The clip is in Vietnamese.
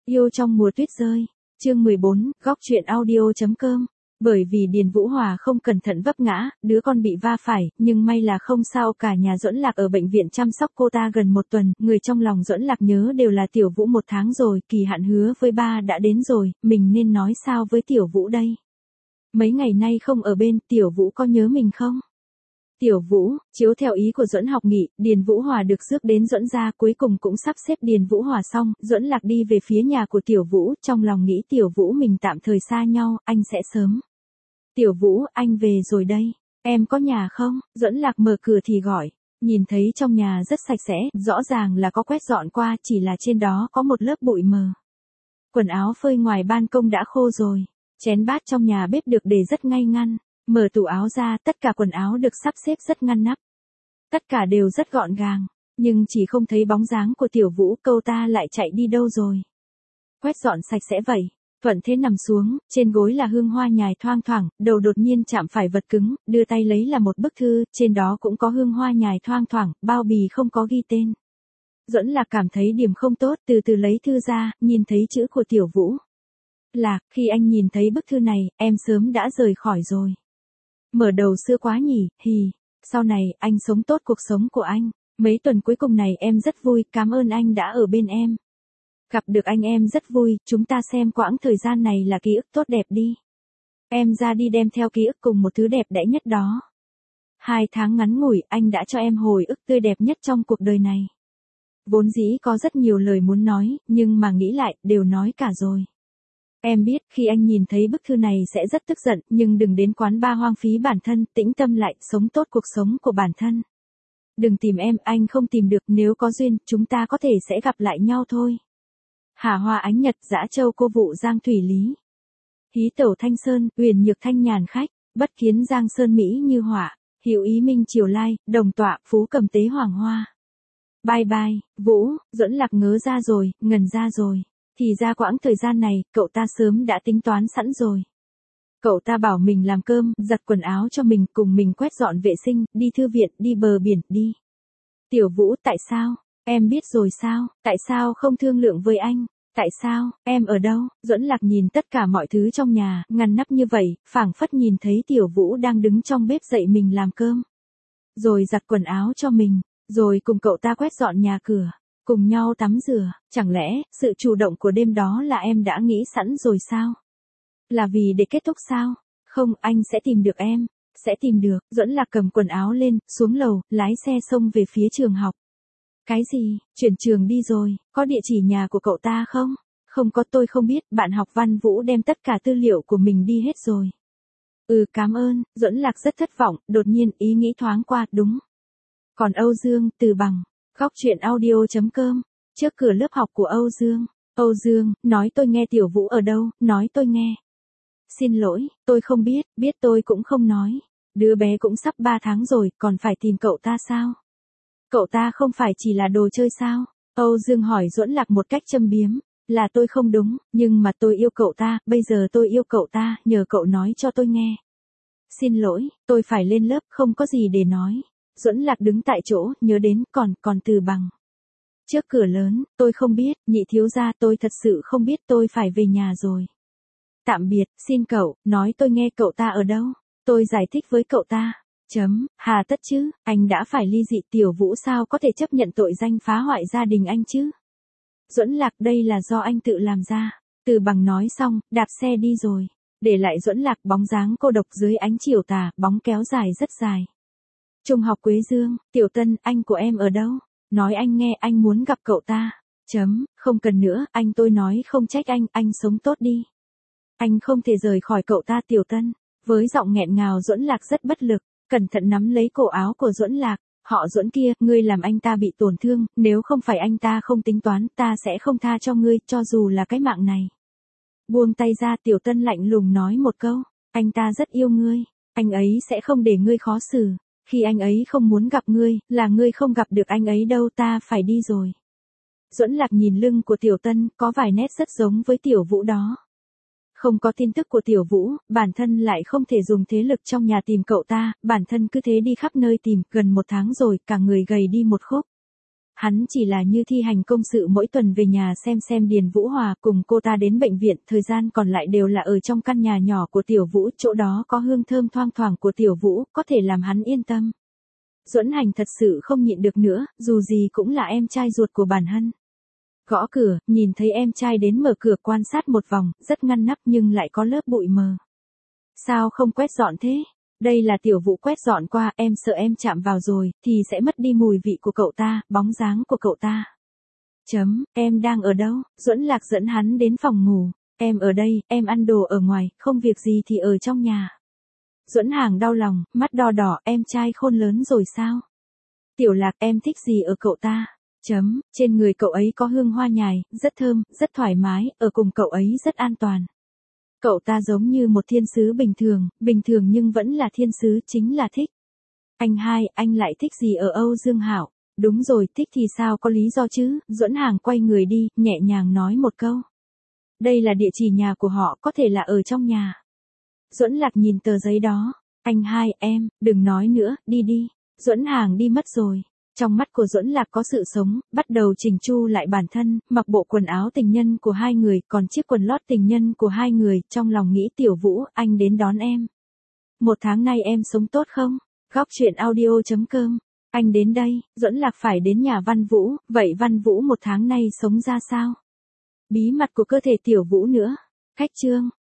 Yêu trong mùa tuyết rơi. Chương 14, góc truyện audio.com. Bởi vì Điền Vũ Hòa không cẩn thận vấp ngã, đứa con bị va phải, nhưng may là không sao, cả nhà Duẫn Lạc ở bệnh viện chăm sóc cô ta gần một tuần, người trong lòng Duẫn Lạc nhớ đều là Tiểu Vũ. 1 tháng rồi, kỳ hạn hứa với ba đã đến rồi, mình nên nói sao với Tiểu Vũ đây? Mấy ngày nay không ở bên, Tiểu Vũ có nhớ mình không? Tiểu Vũ, chiếu theo ý của Duẫn Học Nghị, Điền Vũ Hòa được rước đến Duẫn gia, cuối cùng cũng sắp xếp Điền Vũ Hòa xong, Duẫn Lạc đi về phía nhà của Tiểu Vũ, trong lòng nghĩ Tiểu Vũ mình tạm thời xa nhau, anh sẽ sớm. Tiểu Vũ, anh về rồi đây, em có nhà không? Duẫn Lạc mở cửa thì gọi, nhìn thấy trong nhà rất sạch sẽ, rõ ràng là có quét dọn qua, chỉ là trên đó có một lớp bụi mờ. Quần áo phơi ngoài ban công đã khô rồi, chén bát trong nhà bếp được để rất ngay ngăn. Mở tủ áo ra, tất cả quần áo được sắp xếp rất ngăn nắp. Tất cả đều rất gọn gàng, nhưng chỉ không thấy bóng dáng của Tiểu Vũ, cô ta lại chạy đi đâu rồi? Quét dọn sạch sẽ vậy, thuận thế nằm xuống, trên gối là hương hoa nhài thoang thoảng, đầu đột nhiên chạm phải vật cứng, đưa tay lấy là một bức thư, trên đó cũng có hương hoa nhài thoang thoảng, bao bì không có ghi tên. Duẫn Lạc cảm thấy điểm không tốt, từ từ lấy thư ra, nhìn thấy chữ của Tiểu Vũ. Lạc, khi anh nhìn thấy bức thư này, em sớm đã rời khỏi rồi. Mở đầu xưa quá nhỉ, hì. Sau này, anh sống tốt cuộc sống của anh. Mấy tuần cuối cùng này em rất vui, cảm ơn anh đã ở bên em. Gặp được anh em rất vui, chúng ta xem quãng thời gian này là ký ức tốt đẹp đi. Em ra đi đem theo ký ức cùng một thứ đẹp đẽ nhất đó. 2 tháng ngắn ngủi, anh đã cho em hồi ức tươi đẹp nhất trong cuộc đời này. Vốn dĩ có rất nhiều lời muốn nói, nhưng mà nghĩ lại, đều nói cả rồi. Em biết, khi anh nhìn thấy bức thư này sẽ rất tức giận, nhưng đừng đến quán bar hoang phí bản thân, tĩnh tâm lại, sống tốt cuộc sống của bản thân. Đừng tìm em, anh không tìm được, nếu có duyên, chúng ta có thể sẽ gặp lại nhau thôi. Hà Hoa Ánh Nhật, Dã Châu Cô Vụ Giang Thủy Lý. Hí Tẩu Thanh Sơn, Uyển Nhược Thanh Nhàn khách, Bất Kiến Giang Sơn Mỹ Như Họa, Hữu Ý Minh Triều Lai, Đồng Tọa, Phú Cầm Tế Hoàng Hoa. Bye bye, Vũ. Duẫn Lạc ngớ ra rồi, ngần ra rồi. Thì ra quãng thời gian này, cậu ta sớm đã tính toán sẵn rồi. Cậu ta bảo mình làm cơm, giặt quần áo cho mình, cùng mình quét dọn vệ sinh, đi thư viện, đi bờ biển, đi. Tiểu Vũ, tại sao? Em biết rồi sao? Tại sao không thương lượng với anh? Tại sao? Em ở đâu? Duẫn Lạc nhìn tất cả mọi thứ trong nhà, ngăn nắp như vậy, phảng phất nhìn thấy Tiểu Vũ đang đứng trong bếp dạy mình làm cơm. Rồi giặt quần áo cho mình, rồi cùng cậu ta quét dọn nhà cửa. Cùng nhau tắm rửa, chẳng lẽ, sự chủ động của đêm đó là em đã nghĩ sẵn rồi sao? Là vì để kết thúc sao? Không, anh sẽ tìm được em, sẽ tìm được. Duẫn Lạc cầm quần áo lên, xuống lầu, lái xe xông về phía trường học. Cái gì? Chuyển trường đi rồi, có địa chỉ nhà của cậu ta không? Không có, tôi không biết, bạn học Văn Vũ đem tất cả tư liệu của mình đi hết rồi. Cảm ơn. Duẫn Lạc rất thất vọng, đột nhiên ý nghĩ thoáng qua, đúng. Còn Âu Dương, Từ Bằng. Góc truyện audio.com. Trước cửa lớp học của Âu Dương. Âu Dương, nói tôi nghe Tiểu Vũ ở đâu, nói tôi nghe. Xin lỗi, tôi không biết, biết tôi cũng không nói. Đứa bé cũng sắp 3 tháng rồi, còn phải tìm cậu ta sao? Cậu ta không phải chỉ là đồ chơi sao? Âu Dương hỏi Duẫn Lạc một cách châm biếm. Là tôi không đúng, nhưng mà tôi yêu cậu ta, bây giờ tôi yêu cậu ta, nhờ cậu nói cho tôi nghe. Xin lỗi, tôi phải lên lớp, không có gì để nói. Duẫn Lạc đứng tại chỗ, nhớ đến, còn Từ Bằng. Trước cửa lớn, tôi không biết, nhị thiếu gia, tôi thật sự không biết, tôi phải về nhà rồi. Tạm biệt, xin cậu, nói tôi nghe cậu ta ở đâu, tôi giải thích với cậu ta. Hà tất chứ, anh đã phải ly dị, Tiểu Vũ sao có thể chấp nhận tội danh phá hoại gia đình anh chứ? Duẫn Lạc, đây là do anh tự làm ra. Từ Bằng nói xong, đạp xe đi rồi, để lại Duẫn Lạc bóng dáng cô độc dưới ánh chiều tà, bóng kéo dài rất dài. Trung học Quế Dương, Tiểu Tân, anh của em ở đâu? Nói anh nghe, anh muốn gặp cậu ta. Không cần nữa, anh, tôi nói không trách anh sống tốt đi. Anh không thể rời khỏi cậu ta, Tiểu Tân. Với giọng nghẹn ngào, Duẫn Lạc rất bất lực, cẩn thận nắm lấy cổ áo của Duẫn Lạc. Họ Duẫn kia, ngươi làm anh ta bị tổn thương, nếu không phải anh ta không tính toán, ta sẽ không tha cho ngươi, cho dù là cái mạng này. Buông tay ra, Tiểu Tân lạnh lùng nói một câu, anh ta rất yêu ngươi, anh ấy sẽ không để ngươi khó xử. Khi anh ấy không muốn gặp ngươi, là ngươi không gặp được anh ấy đâu, ta phải đi rồi. Duẫn Lạc nhìn lưng của Tiểu Tân, có vài nét rất giống với Tiểu Vũ đó. Không có tin tức của Tiểu Vũ, bản thân lại không thể dùng thế lực trong nhà tìm cậu ta, bản thân cứ thế đi khắp nơi tìm, gần 1 tháng rồi, cả người gầy đi một khúc. hắn chỉ là như thi hành công sự mỗi tuần về nhà xem Điền Vũ Hòa cùng cô ta đến bệnh viện, thời gian còn lại đều là ở trong căn nhà nhỏ của Tiểu Vũ, chỗ đó có hương thơm thoang thoảng của Tiểu Vũ, có thể làm hắn yên tâm. Duẫn Hành thật sự không nhịn được nữa, dù gì cũng là em trai ruột của bản Hân. Gõ cửa, nhìn thấy em trai đến mở cửa quan sát một vòng, rất ngăn nắp nhưng lại có lớp bụi mờ. Sao không quét dọn thế? Đây là Tiểu Vũ quét dọn qua, em sợ em chạm vào rồi, thì sẽ mất đi mùi vị của cậu ta, bóng dáng của cậu ta. Em đang ở đâu? Duẫn Lạc dẫn hắn đến phòng ngủ. Em ở đây, em ăn đồ ở ngoài, không việc gì thì ở trong nhà. Duẫn Hàng đau lòng, mắt đo đỏ, em trai khôn lớn rồi sao? Tiểu Lạc, em thích gì ở cậu ta? Trên người cậu ấy có hương hoa nhài, rất thơm, rất thoải mái, ở cùng cậu ấy rất an toàn. Cậu ta giống như một thiên sứ bình thường nhưng vẫn là thiên sứ, chính là thích. Anh hai, anh lại thích gì ở Âu Dương Hạo? Đúng rồi, thích thì sao có lý do chứ? Duẫn Hàng quay người đi, nhẹ nhàng nói một câu. Đây là địa chỉ nhà của họ, có thể là ở trong nhà. Duẫn Lạc nhìn tờ giấy đó. Anh hai, em, đừng nói nữa, đi đi. Duẫn Hàng đi mất rồi. Trong mắt của Duẫn Lạc có sự sống, bắt đầu chỉnh chu lại bản thân, mặc bộ quần áo tình nhân của hai người, còn chiếc quần lót tình nhân của hai người, trong lòng nghĩ Tiểu Vũ, anh đến đón em. 1 tháng nay em sống tốt không? Góc chuyện audio.com. Anh đến đây, Duẫn Lạc phải đến nhà Văn Vũ, vậy Văn Vũ 1 tháng nay sống ra sao? Bí mật của cơ thể Tiểu Vũ nữa. Cách chương.